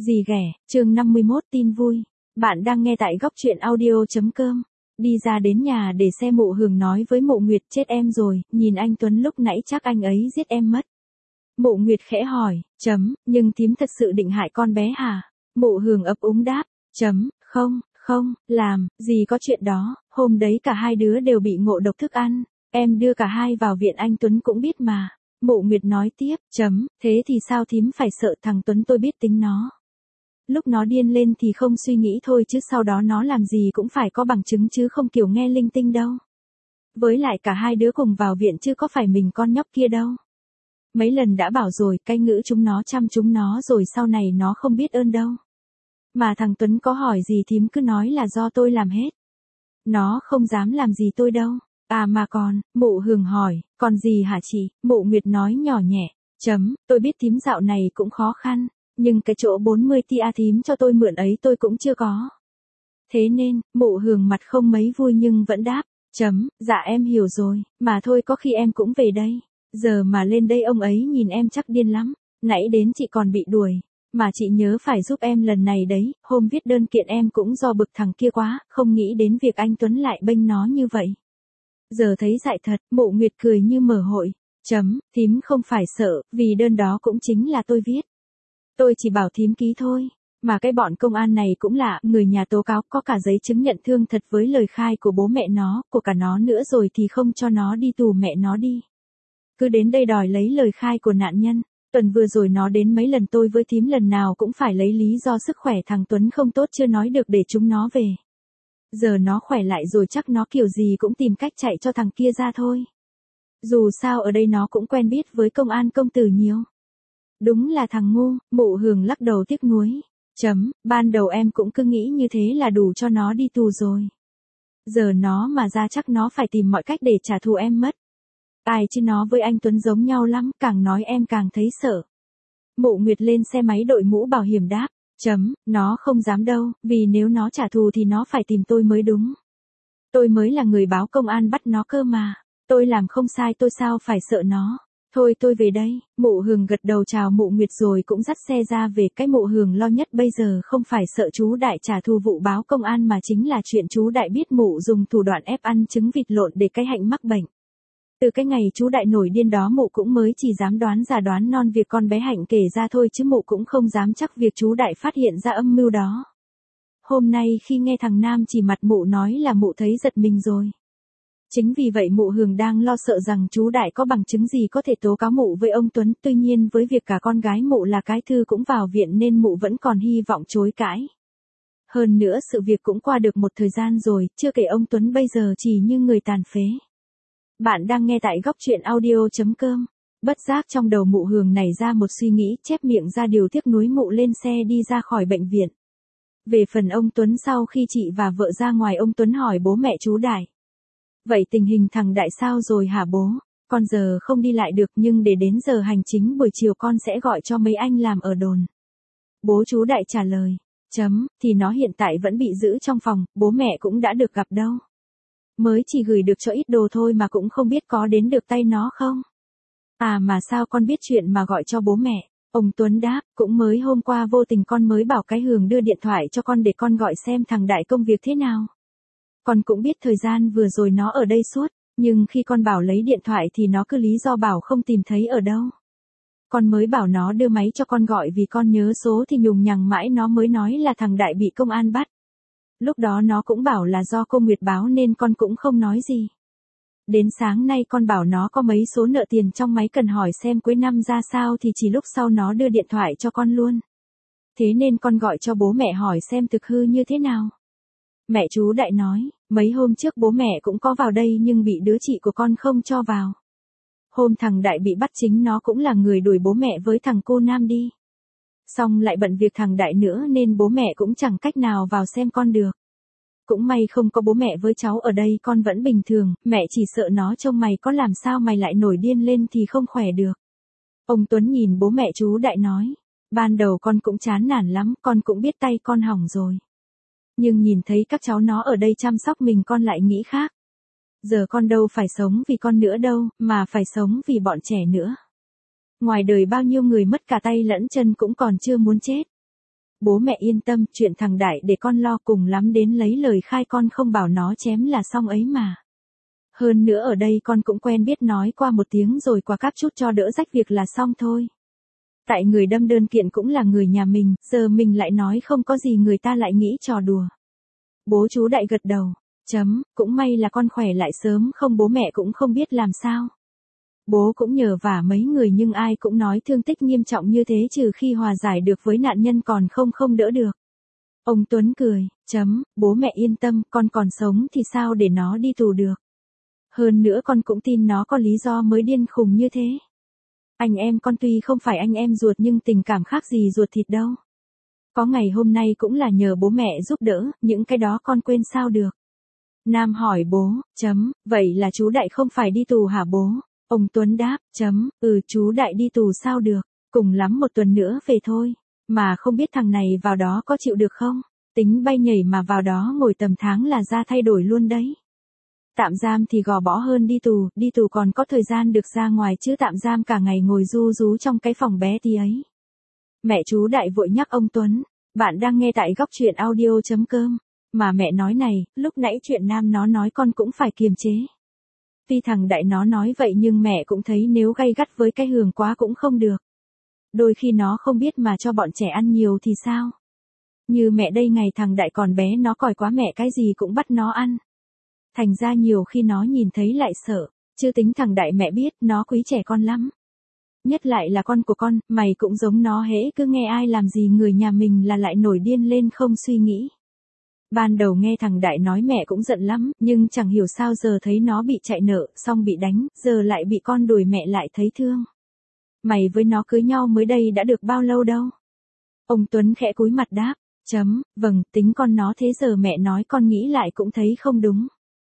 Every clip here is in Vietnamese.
Gì ghẻ, chương 51 tin vui. Bạn đang nghe tại góc truyện audio.com. Đi ra đến nhà để xe Mụ Hường nói với Mụ Nguyệt chết em rồi, nhìn anh Tuấn lúc nãy chắc anh ấy giết em mất. Mụ Nguyệt khẽ hỏi, nhưng thím thật sự định hại con bé hả? Mụ Hường ấp úng đáp, không, làm, gì có chuyện đó, hôm đấy cả hai đứa đều bị ngộ độc thức ăn, em đưa cả hai vào viện anh Tuấn cũng biết mà. Mụ Nguyệt nói tiếp, thế thì sao thím phải sợ thằng Tuấn tôi biết tính nó. Lúc nó điên lên thì không suy nghĩ thôi chứ sau đó nó làm gì cũng phải có bằng chứng chứ không kiểu nghe linh tinh đâu. Với lại cả hai đứa cùng vào viện chứ có phải mình con nhóc kia đâu. Mấy lần đã bảo rồi, cái ngữ chúng nó chăm chúng nó rồi sau này nó không biết ơn đâu. Mà thằng Tuấn có hỏi gì thím cứ nói là do tôi làm hết. Nó không dám làm gì tôi đâu. À mà còn, Mụ Hường hỏi, còn gì hả chị? Mụ Nguyệt nói nhỏ nhẹ, tôi biết thím dạo này cũng khó khăn, nhưng cái chỗ 40 tia thím cho tôi mượn ấy tôi cũng chưa có. Thế nên, Mụ Hường mặt không mấy vui nhưng vẫn đáp, dạ em hiểu rồi, mà thôi có khi em cũng về đây. Giờ mà lên đây ông ấy nhìn em chắc điên lắm, nãy đến chị còn bị đuổi. Mà chị nhớ phải giúp em lần này đấy, hôm viết đơn kiện em cũng do bực thằng kia quá, không nghĩ đến việc anh Tuấn lại bênh nó như vậy. Giờ thấy dại thật, Mụ Nguyệt cười như mở hội. Thím không phải sợ, vì đơn đó cũng chính là tôi viết. Tôi chỉ bảo thím ký thôi. Mà cái bọn công an này cũng lạ, người nhà tố cáo có cả giấy chứng nhận thương thật với lời khai của bố mẹ nó, của cả nó nữa rồi thì không cho nó đi tù mẹ nó đi. Cứ đến đây đòi lấy lời khai của nạn nhân. Tuần vừa rồi nó đến mấy lần tôi với thím lần nào cũng phải lấy lý do sức khỏe thằng Tuấn không tốt chưa nói được để chúng nó về. Giờ nó khỏe lại rồi chắc nó kiểu gì cũng tìm cách chạy cho thằng kia ra thôi. Dù sao ở đây nó cũng quen biết với công an công tử nhiều. Đúng là thằng ngu, Mụ Hường lắc đầu tiếc nuối. Ban đầu em cũng cứ nghĩ như thế là đủ cho nó đi tù rồi. Giờ nó mà ra chắc nó phải tìm mọi cách để trả thù em mất. Ai chứ nó với anh Tuấn giống nhau lắm, càng nói em càng thấy sợ. Mụ Nguyệt lên xe máy đội mũ bảo hiểm đáp. Nó không dám đâu, vì nếu nó trả thù thì nó phải tìm tôi mới đúng. Tôi mới là người báo công an bắt nó cơ mà. Tôi làm không sai tôi sao phải sợ nó. Thôi tôi về đây. Mụ Hường gật đầu chào Mụ Nguyệt rồi cũng dắt xe ra về. Cái Mụ Hường lo nhất bây giờ không phải sợ chú Đại trả thù vụ báo công an mà chính là chuyện chú Đại biết Mụ dùng thủ đoạn ép ăn trứng vịt lộn để cái Hạnh mắc bệnh. Từ cái ngày chú Đại nổi điên đó Mụ cũng mới chỉ dám đoán già đoán non việc con bé Hạnh kể ra thôi chứ Mụ cũng không dám chắc việc chú Đại phát hiện ra âm mưu đó. Hôm nay khi nghe thằng Nam chỉ mặt Mụ nói là Mụ thấy giật mình rồi. Chính vì vậy Mụ Hường đang lo sợ rằng chú Đại có bằng chứng gì có thể tố cáo Mụ với ông Tuấn. Tuy nhiên với việc cả con gái Mụ là cái Thư cũng vào viện nên Mụ vẫn còn hy vọng chối cãi. Hơn nữa sự việc cũng qua được một thời gian rồi, chưa kể ông Tuấn bây giờ chỉ như người tàn phế. Bạn đang nghe tại góc truyện audio.com. Bất giác trong đầu Mụ Hường nảy ra một suy nghĩ, chép miệng ra điều tiếc nuối Mụ lên xe đi ra khỏi bệnh viện. Về phần ông Tuấn sau khi chị và vợ ra ngoài ông Tuấn hỏi bố mẹ chú Đại. Vậy tình hình thằng Đại sao rồi hả bố? Con giờ không đi lại được nhưng để đến giờ hành chính buổi chiều con sẽ gọi cho mấy anh làm ở đồn. Bố chú Đại trả lời. Thì nó hiện tại vẫn bị giữ trong phòng, bố mẹ cũng đã được gặp đâu. Mới chỉ gửi được cho ít đồ thôi mà cũng không biết có đến được tay nó không. À mà sao con biết chuyện mà gọi cho bố mẹ? Ông Tuấn đáp, cũng mới hôm qua vô tình con mới bảo cái Hường đưa điện thoại cho con để con gọi xem thằng Đại công việc thế nào. Con cũng biết thời gian vừa rồi nó ở đây suốt, nhưng khi con bảo lấy điện thoại thì nó cứ lý do bảo không tìm thấy ở đâu. Con mới bảo nó đưa máy cho con gọi vì con nhớ số thì nhùng nhằng mãi nó mới nói là thằng Đại bị công an bắt. Lúc đó nó cũng bảo là do cô Nguyệt báo nên con cũng không nói gì. Đến sáng nay con bảo nó có mấy số nợ tiền trong máy cần hỏi xem cuối năm ra sao thì chỉ lúc sau nó đưa điện thoại cho con luôn. Thế nên con gọi cho bố mẹ hỏi xem thực hư như thế nào. Mẹ chú Đại nói, mấy hôm trước bố mẹ cũng có vào đây nhưng bị đứa chị của con không cho vào. Hôm thằng Đại bị bắt chính nó cũng là người đuổi bố mẹ với thằng cô Nam đi. Xong lại bận việc thằng Đại nữa nên bố mẹ cũng chẳng cách nào vào xem con được. Cũng may không có bố mẹ với cháu ở đây con vẫn bình thường, mẹ chỉ sợ nó trông mày có làm sao mày lại nổi điên lên thì không khỏe được. Ông Tuấn nhìn bố mẹ chú Đại nói, ban đầu con cũng chán nản lắm, con cũng biết tay con hỏng rồi. Nhưng nhìn thấy các cháu nó ở đây chăm sóc mình con lại nghĩ khác. Giờ con đâu phải sống vì con nữa đâu, mà phải sống vì bọn trẻ nữa. Ngoài đời bao nhiêu người mất cả tay lẫn chân cũng còn chưa muốn chết. bố mẹ yên tâm, chuyện thằng Đại để con lo, cùng lắm đến lấy lời khai con không bảo nó chém là xong ấy mà. Hơn nữa ở đây con cũng quen biết, nói qua một tiếng rồi qua cáp chút cho đỡ rách việc là xong thôi. Tại người đâm đơn kiện cũng là người nhà mình, giờ mình lại nói không có gì người ta lại nghĩ trò đùa. Bố chú Đại gật đầu. Cũng may là con khỏe lại sớm, không bố mẹ cũng không biết làm sao. Bố cũng nhờ vả mấy người nhưng ai cũng nói thương tích nghiêm trọng như thế trừ khi hòa giải được với nạn nhân còn không đỡ được. Ông Tuấn cười. Bố mẹ yên tâm, con còn sống thì sao để nó đi tù được. Hơn nữa con cũng tin nó có lý do mới điên khùng như thế. Anh em con tuy không phải anh em ruột nhưng tình cảm khác gì ruột thịt đâu. Có ngày hôm nay cũng là nhờ bố mẹ giúp đỡ, những cái đó con quên sao được. Nam hỏi bố. Vậy là chú Đại không phải đi tù hả bố? Ông Tuấn đáp. Chú Đại đi tù sao được, cùng lắm 1 tuần nữa về thôi. Mà không biết thằng này vào đó có chịu được không? Tính bay nhảy mà vào đó ngồi tầm tháng là ra thay đổi luôn đấy. Tạm giam thì gò bó hơn đi tù còn có thời gian được ra ngoài chứ tạm giam cả ngày ngồi ru rú trong cái phòng bé tí ấy. Mẹ chú Đại vội nhắc ông Tuấn. Bạn đang nghe tại góc truyện audio.com. Mà mẹ nói này, lúc nãy chuyện Nam nó nói con cũng phải kiềm chế. Tuy thằng Đại nó nói vậy nhưng mẹ cũng thấy nếu gay gắt với cái Hường quá cũng không được. Đôi khi nó không biết mà cho bọn trẻ ăn nhiều thì sao? Như mẹ đây ngày thằng Đại còn bé nó còi quá mẹ cái gì cũng bắt nó ăn. Thành ra nhiều khi nó nhìn thấy lại sợ, chưa tính thằng Đại mẹ biết nó quý trẻ con lắm. Nhất lại là con của con, mày cũng giống nó, hễ cứ nghe ai làm gì người nhà mình là lại nổi điên lên không suy nghĩ. Ban đầu nghe thằng Đại nói mẹ cũng giận lắm, nhưng chẳng hiểu sao giờ thấy nó bị chạy nợ, xong bị đánh, giờ lại bị con đuổi mẹ lại thấy thương. Mày với nó cưới nhau mới đây đã được bao lâu đâu? Ông Tuấn khẽ cúi mặt đáp. Vâng, tính con nó thế giờ mẹ nói con nghĩ lại cũng thấy không đúng.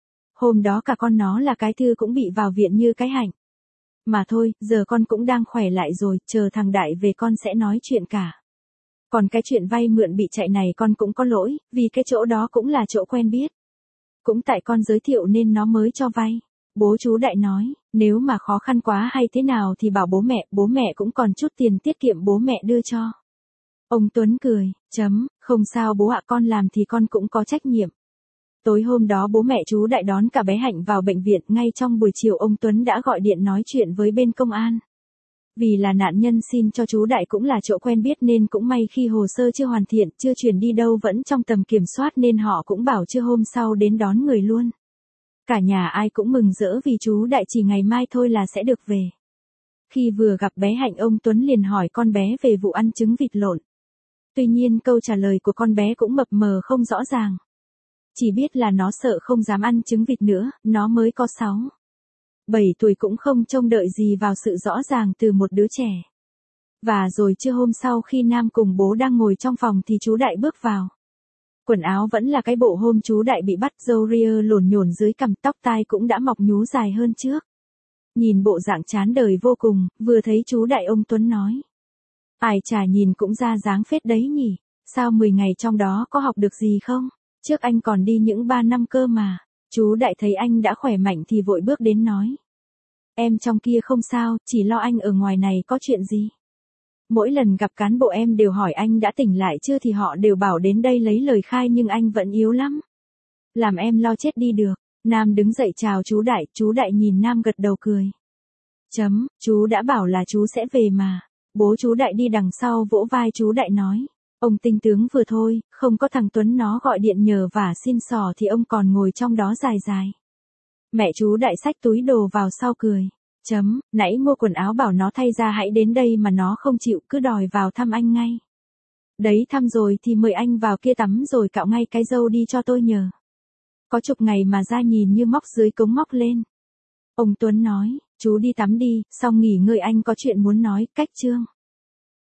Hôm đó cả con nó là cái Thư cũng bị vào viện như cái Hạnh. Mà thôi, giờ con cũng đang khỏe lại rồi, chờ thằng Đại về con sẽ nói chuyện cả. Còn cái chuyện vay mượn bị chạy này con cũng có lỗi, vì cái chỗ đó cũng là chỗ quen biết. Cũng tại con giới thiệu nên nó mới cho vay. Bố chú Đại nói, nếu mà khó khăn quá hay thế nào thì bảo bố mẹ cũng còn chút tiền tiết kiệm bố mẹ đưa cho. Ông Tuấn cười. Không sao bố ạ, con làm thì con cũng có trách nhiệm. Tối hôm đó bố mẹ chú Đại đón cả bé Hạnh vào bệnh viện, ngay trong buổi chiều ông Tuấn đã gọi điện nói chuyện với bên công an. Vì là nạn nhân xin cho chú Đại cũng là chỗ quen biết nên cũng may khi hồ sơ chưa hoàn thiện, chưa chuyển đi đâu vẫn trong tầm kiểm soát nên họ cũng bảo trưa hôm sau đến đón người luôn. Cả nhà ai cũng mừng rỡ vì chú Đại chỉ ngày mai thôi là sẽ được về. Khi vừa gặp bé Hạnh ông Tuấn liền hỏi con bé về vụ ăn trứng vịt lộn. Tuy nhiên câu trả lời của con bé cũng mập mờ không rõ ràng. Chỉ biết là nó sợ không dám ăn trứng vịt nữa, nó mới có 7 tuổi cũng không trông đợi gì vào sự rõ ràng từ một đứa trẻ. Và rồi trưa hôm sau khi Nam cùng bố đang ngồi trong phòng thì chú Đại bước vào. Quần áo vẫn là cái bộ hôm chú Đại bị bắt, râu ria lổn nhổn dưới cằm, tóc tai cũng đã mọc nhú dài hơn trước. Nhìn bộ dạng chán đời vô cùng, vừa thấy chú Đại ông Tuấn nói. Ai chả nhìn cũng ra dáng phết đấy nhỉ, sao 10 ngày trong đó có học được gì không? Trước anh còn đi những 3 năm cơ mà. Chú Đại thấy anh đã khỏe mạnh thì vội bước đến nói. Em trong kia không sao, chỉ lo anh ở ngoài này có chuyện gì. Mỗi lần gặp cán bộ em đều hỏi anh đã tỉnh lại chưa thì họ đều bảo đến đây lấy lời khai nhưng anh vẫn yếu lắm. Làm em lo chết đi được. Nam đứng dậy chào chú Đại nhìn Nam gật đầu cười. Chú đã bảo là chú sẽ về mà. Bố chú Đại đi đằng sau vỗ vai chú Đại nói. Ông tinh tướng vừa thôi, không có thằng Tuấn nó gọi điện nhờ vả xin xỏ thì ông còn ngồi trong đó dài dài. Mẹ chú Đại xách túi đồ vào sau cười. Nãy mua quần áo bảo nó thay ra hãy đến đây mà nó không chịu, cứ đòi vào thăm anh ngay. Đấy thăm rồi thì mời anh vào kia tắm rồi cạo ngay cái râu đi cho tôi nhờ. Có chục ngày mà da nhìn như móc dưới cống móc lên. Ông Tuấn nói, chú đi tắm đi, xong nghỉ ngơi anh có chuyện muốn nói, cách Trương.